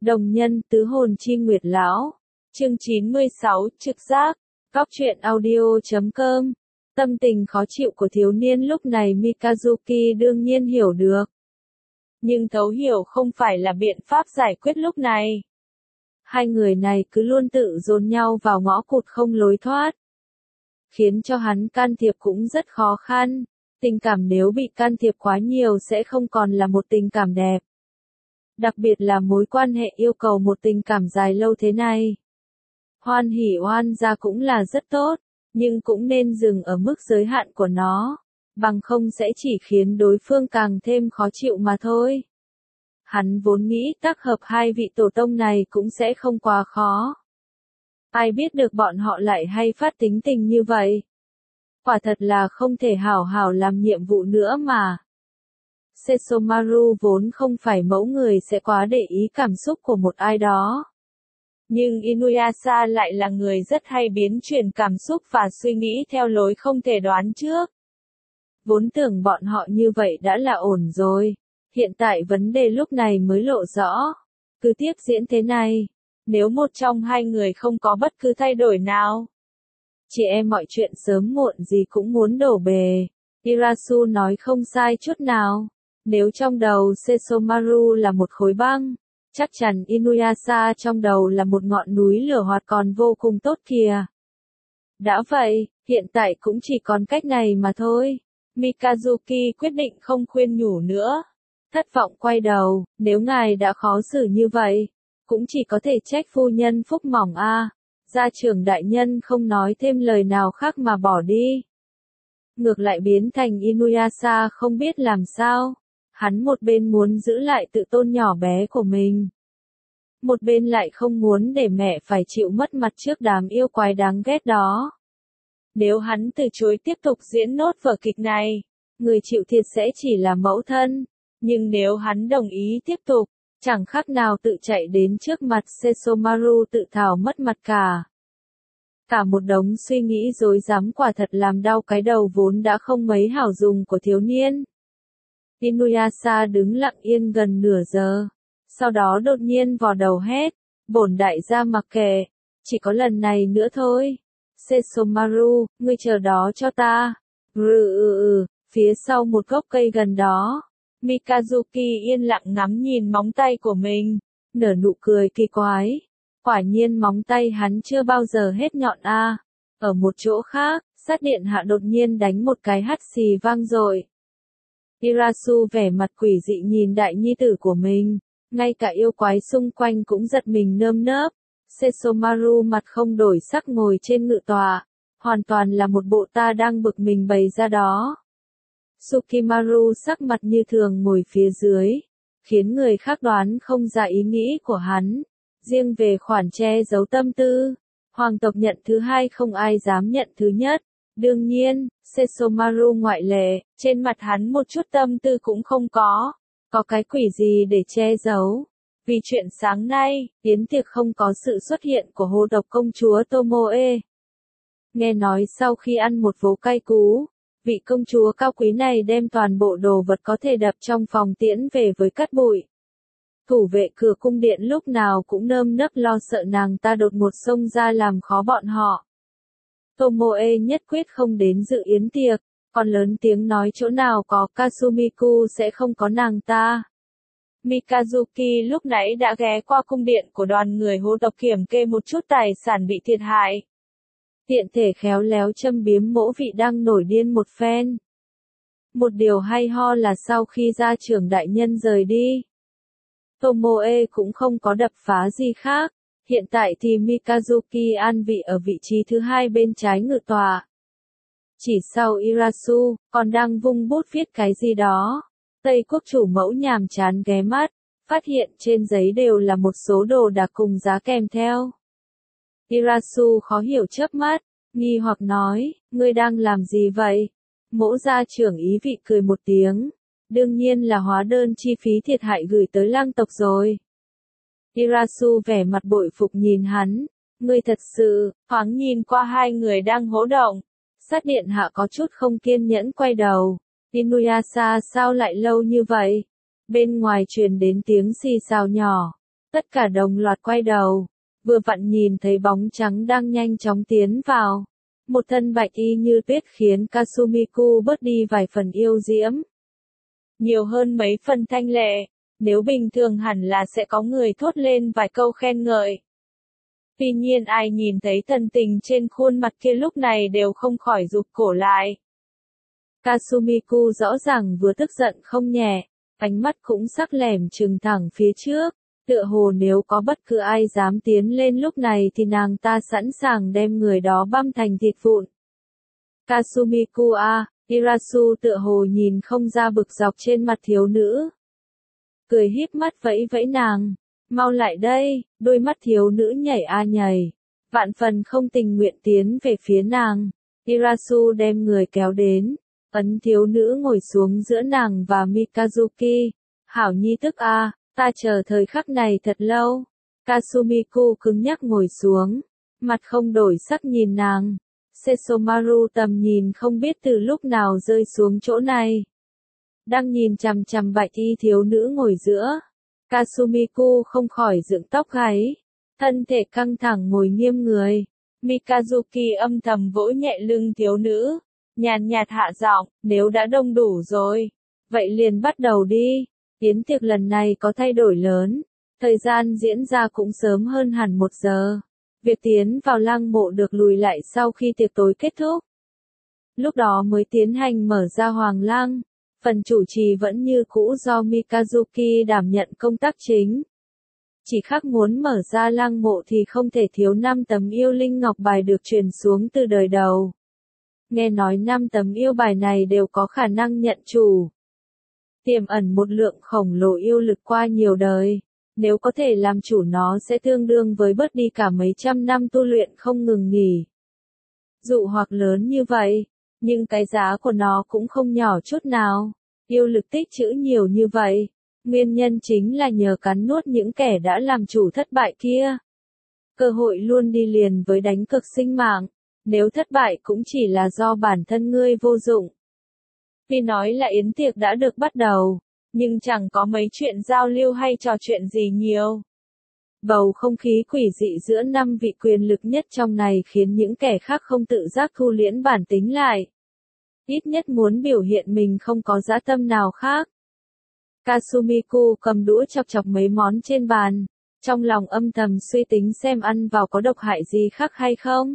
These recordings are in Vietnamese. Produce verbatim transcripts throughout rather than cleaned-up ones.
Đồng nhân tứ hồn chi nguyệt lão. Chương chín mươi sáu, trực giác. Góc truyện audio chấm com. Tâm tình khó chịu của thiếu niên lúc này Mikazuki đương nhiên hiểu được. Nhưng thấu hiểu không phải là biện pháp giải quyết lúc này. Hai người này cứ luôn tự dồn nhau vào ngõ cụt không lối thoát. Khiến cho hắn can thiệp cũng rất khó khăn. Tình cảm nếu bị can thiệp quá nhiều sẽ không còn là một tình cảm đẹp. Đặc biệt là mối quan hệ yêu cầu một tình cảm dài lâu thế này. Hoan hỉ oan gia cũng là rất tốt, nhưng cũng nên dừng ở mức giới hạn của nó, bằng không sẽ chỉ khiến đối phương càng thêm khó chịu mà thôi. Hắn vốn nghĩ tác hợp hai vị tổ tông này cũng sẽ không quá khó. Ai biết được bọn họ lại hay phát tính tình như vậy. Quả thật là không thể hảo hảo làm nhiệm vụ nữa mà. Sesomaru vốn không phải mẫu người sẽ quá để ý cảm xúc của một ai đó. Nhưng Inuyasha lại là người rất hay biến chuyển cảm xúc và suy nghĩ theo lối không thể đoán trước. Vốn tưởng bọn họ như vậy đã là ổn rồi. Hiện tại vấn đề lúc này mới lộ rõ. Cứ tiếp diễn thế này, nếu một trong hai người không có bất cứ thay đổi nào, chị em mọi chuyện sớm muộn gì cũng muốn đổ bề. Irasu nói không sai chút nào. Nếu trong đầu Sesomaru là một khối băng, chắc chắn Inuyasha trong đầu là một ngọn núi lửa hoạt còn vô cùng tốt kìa. Đã vậy, hiện tại cũng chỉ còn cách này mà thôi. Mikazuki quyết định không khuyên nhủ nữa. Thất vọng quay đầu, nếu ngài đã khó xử như vậy, cũng chỉ có thể trách phu nhân phúc mỏng a. À. Gia trưởng đại nhân không nói thêm lời nào khác mà bỏ đi. Ngược lại biến thành Inuyasha không biết làm sao. Hắn một bên muốn giữ lại tự tôn nhỏ bé của mình. Một bên lại không muốn để mẹ phải chịu mất mặt trước đám yêu quái đáng ghét đó. Nếu hắn từ chối tiếp tục diễn nốt vở kịch này, người chịu thiệt sẽ chỉ là mẫu thân. Nhưng nếu hắn đồng ý tiếp tục, chẳng khác nào tự chạy đến trước mặt Sesomaru tự thảo mất mặt cả. Cả một đống suy nghĩ rối rắm quả thật làm đau cái đầu vốn đã không mấy hảo dùng của thiếu niên. Inuyasha đứng lặng yên gần nửa giờ. Sau đó đột nhiên vò đầu hét. Bổn đại gia mặc kệ. Chỉ có lần này nữa thôi. Sesomaru, ngươi chờ đó cho ta. Rừ ừ ừ, phía sau một gốc cây gần đó. Mikazuki yên lặng ngắm nhìn móng tay của mình. Nở nụ cười kỳ quái. Quả nhiên móng tay hắn chưa bao giờ hết nhọn a. À. Ở một chỗ khác, sát điện hạ đột nhiên đánh một cái hắt xì vang dội. Irasu vẻ mặt quỷ dị nhìn đại nhi tử của mình, ngay cả yêu quái xung quanh cũng giật mình nơm nớp. Sesomaru mặt không đổi sắc ngồi trên ngự tọa, hoàn toàn là một bộ ta đang bực mình bày ra đó. Sukimaru sắc mặt như thường ngồi phía dưới, khiến người khác đoán không ra ý nghĩ của hắn. Riêng về khoản che giấu tâm tư, hoàng tộc nhận thứ hai không ai dám nhận thứ nhất. Đương nhiên, Sesomaru ngoại lệ, trên mặt hắn một chút tâm tư cũng không có. Có cái quỷ gì để che giấu? Vì chuyện sáng nay, yến tiệc không có sự xuất hiện của hồ độc công chúa Tomoe. Nghe nói sau khi ăn một vố cay cú, vị công chúa cao quý này đem toàn bộ đồ vật có thể đập trong phòng tiễn về với cát bụi. Thủ vệ cửa cung điện lúc nào cũng nơm nớp lo sợ nàng ta đột ngột xông ra làm khó bọn họ. Tomoe nhất quyết không đến dự yến tiệc, còn lớn tiếng nói chỗ nào có Kasumiku sẽ không có nàng ta. Mikazuki lúc nãy đã ghé qua cung điện của đoàn người hô độc kiểm kê một chút tài sản bị thiệt hại. Tiện thể khéo léo châm biếm mỗ vị đang nổi điên một phen. Một điều hay ho là sau khi gia trưởng đại nhân rời đi, Tomoe cũng không có đập phá gì khác. Hiện tại thì Mikazuki an vị ở vị trí thứ hai bên trái ngự tọa. Chỉ sau Irasu, còn đang vung bút viết cái gì đó. Tây quốc chủ mẫu nhàm chán ghé mắt, phát hiện trên giấy đều là một số đồ đạc cùng giá kèm theo. Irasu khó hiểu chớp mắt, nghi hoặc nói, ngươi đang làm gì vậy? Mẫu gia trưởng ý vị cười một tiếng. Đương nhiên là hóa đơn chi phí thiệt hại gửi tới lang tộc rồi. Irasu vẻ mặt bội phục nhìn hắn, ngươi thật sự, thoáng nhìn qua hai người đang hỗ động. Sát điện hạ có chút không kiên nhẫn quay đầu. Inuyasha sao lại lâu như vậy? Bên ngoài truyền đến tiếng xì xào nhỏ. Tất cả đồng loạt quay đầu, vừa vặn nhìn thấy bóng trắng đang nhanh chóng tiến vào. Một thân bạch y như tuyết khiến Kasumiku bớt đi vài phần yêu diễm. Nhiều hơn mấy phần thanh lệ, nếu bình thường hẳn là sẽ có người thốt lên vài câu khen ngợi. Tuy nhiên ai nhìn thấy thần tình trên khuôn mặt kia lúc này đều không khỏi rụt cổ lại. Kasumiku rõ ràng vừa tức giận không nhẹ, ánh mắt cũng sắc lẻm trừng thẳng phía trước, tựa hồ nếu có bất cứ ai dám tiến lên lúc này thì nàng ta sẵn sàng đem người đó băm thành thịt vụn. Kasumiku a, Irasu tựa hồ nhìn không ra bực dọc trên mặt thiếu nữ. Cười híp mắt vẫy vẫy nàng, mau lại đây, đôi mắt thiếu nữ nhảy a nhảy, vạn phần không tình nguyện tiến về phía nàng. Irasu đem người kéo đến, ấn thiếu nữ ngồi xuống giữa nàng và Mikazuki. Hảo nhi tức a, ta chờ thời khắc này thật lâu. Kasumiku cứng nhắc ngồi xuống, mặt không đổi sắc nhìn nàng. Sesomaru tầm nhìn không biết từ lúc nào rơi xuống chỗ này. Đang nhìn chằm chằm bạch y thiếu nữ ngồi giữa. Kasumiku không khỏi dựng tóc gáy, thân thể căng thẳng ngồi nghiêm người. Mikazuki âm thầm vỗ nhẹ lưng thiếu nữ, nhàn nhạt hạ giọng, nếu đã đông đủ rồi, vậy liền bắt đầu đi. Yến tiệc lần này có thay đổi lớn, thời gian diễn ra cũng sớm hơn hẳn một giờ. Việc tiến vào lăng mộ được lùi lại sau khi tiệc tối kết thúc. Lúc đó mới tiến hành mở ra hoàng lăng, phần chủ trì vẫn như cũ do Mikazuki đảm nhận công tác chính. Chỉ khác muốn mở ra lăng mộ thì không thể thiếu năm tấm yêu linh ngọc bài được truyền xuống từ đời đầu. Nghe nói năm tấm yêu bài này đều có khả năng nhận chủ, tiềm ẩn một lượng khổng lồ yêu lực qua nhiều đời. Nếu có thể làm chủ nó sẽ tương đương với bớt đi cả mấy trăm năm tu luyện không ngừng nghỉ. Dụ hoặc lớn như vậy, nhưng cái giá của nó cũng không nhỏ chút nào. Yêu lực tích trữ nhiều như vậy, nguyên nhân chính là nhờ cắn nuốt những kẻ đã làm chủ thất bại kia. Cơ hội luôn đi liền với đánh cược sinh mạng, nếu thất bại cũng chỉ là do bản thân ngươi vô dụng. Tuy nói là yến tiệc đã được bắt đầu, nhưng chẳng có mấy chuyện giao lưu hay trò chuyện gì nhiều. Bầu không khí quỷ dị giữa năm vị quyền lực nhất trong này khiến những kẻ khác không tự giác thu liễm bản tính lại. Ít nhất muốn biểu hiện mình không có dã tâm nào khác. Kasumiku cầm đũa chọc chọc mấy món trên bàn, trong lòng âm thầm suy tính xem ăn vào có độc hại gì khác hay không.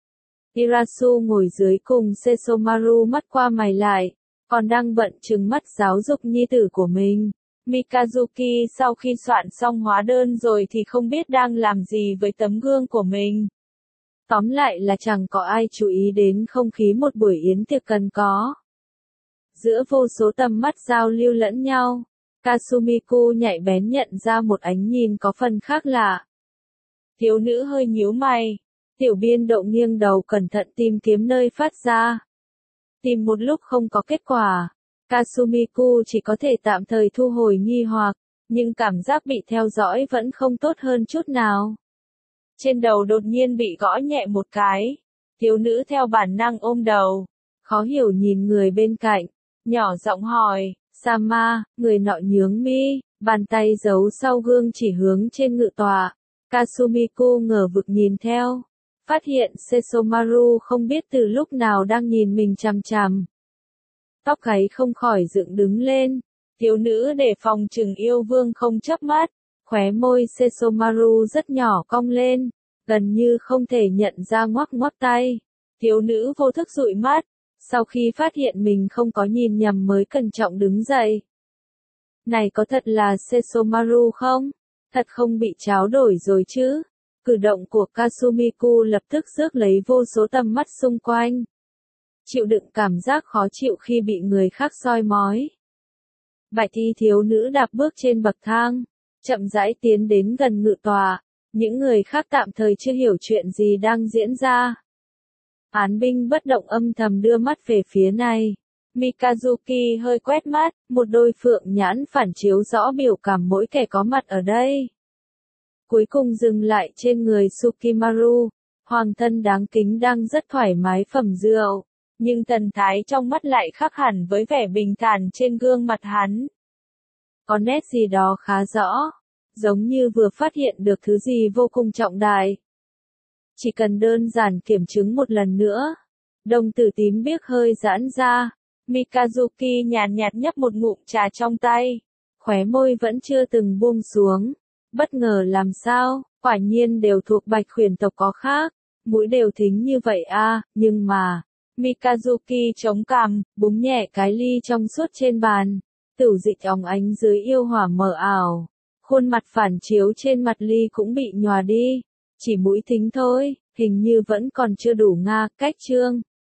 Irasu ngồi dưới cùng Sesomaru mắt qua mày lại, còn đang bận trừng mắt giáo dục nhi tử của mình. Mikazuki sau khi soạn xong hóa đơn rồi thì không biết đang làm gì với tấm gương của mình. Tóm lại là chẳng có ai chú ý đến không khí một buổi yến tiệc cần có. Giữa vô số tầm mắt giao lưu lẫn nhau, Kasumiku nhạy bén nhận ra một ánh nhìn có phần khác lạ. Thiếu nữ hơi nhíu mày, tiểu biên độ nghiêng đầu cẩn thận tìm kiếm nơi phát ra. Tìm một lúc không có kết quả, Kasumiku chỉ có thể tạm thời thu hồi nghi hoặc, nhưng cảm giác bị theo dõi vẫn không tốt hơn chút nào. Trên đầu đột nhiên bị gõ nhẹ một cái, thiếu nữ theo bản năng ôm đầu, khó hiểu nhìn người bên cạnh, nhỏ giọng hỏi, Sama, người nọ nhướng mi, bàn tay giấu sau gương chỉ hướng trên ngự tọa. Kasumiku ngờ vực nhìn theo, phát hiện Sesomaru không biết từ lúc nào đang nhìn mình chằm chằm. Tóc gáy không khỏi dựng đứng lên, thiếu nữ để phòng trừng yêu vương không chớp mắt, khóe môi Sesomaru rất nhỏ cong lên, gần như không thể nhận ra ngoắc ngoắc tay. Thiếu nữ vô thức dụi mắt, sau khi phát hiện mình không có nhìn nhầm mới cẩn trọng đứng dậy. Này có thật là Sesomaru không? Thật không bị tráo đổi rồi chứ? Cử động của Kasumiku lập tức rước lấy vô số tầm mắt xung quanh. Chịu đựng cảm giác khó chịu khi bị người khác soi mói. Bạch y thiếu nữ đạp bước trên bậc thang, chậm rãi tiến đến gần ngự tòa. Những người khác tạm thời chưa hiểu chuyện gì đang diễn ra. Án binh bất động âm thầm đưa mắt về phía này. Mikazuki hơi quét mắt, một đôi phượng nhãn phản chiếu rõ biểu cảm mỗi kẻ có mặt ở đây. Cuối cùng dừng lại trên người Sukimaru, hoàng thân đáng kính đang rất thoải mái phẩm rượu, nhưng thần thái trong mắt lại khác hẳn với vẻ bình thản trên gương mặt hắn. Có nét gì đó khá rõ, giống như vừa phát hiện được thứ gì vô cùng trọng đại. Chỉ cần đơn giản kiểm chứng một lần nữa. Đồng tử tím biếc hơi giãn ra. Mikazuki nhàn nhạt nhấp một ngụm trà trong tay. Khóe môi vẫn chưa từng buông xuống. Bất ngờ làm sao, quả nhiên đều thuộc bạch khuyển tộc có khác. Mũi đều thính như vậy a, nhưng mà... Mikazuki chống cằm, búng nhẹ cái ly trong suốt trên bàn. Tửu dịch óng ánh dưới yêu hỏa mờ ảo. Khuôn mặt phản chiếu trên mặt ly cũng bị nhòa đi. Chỉ mũi thính thôi, hình như vẫn còn chưa đủ nga, cách chương.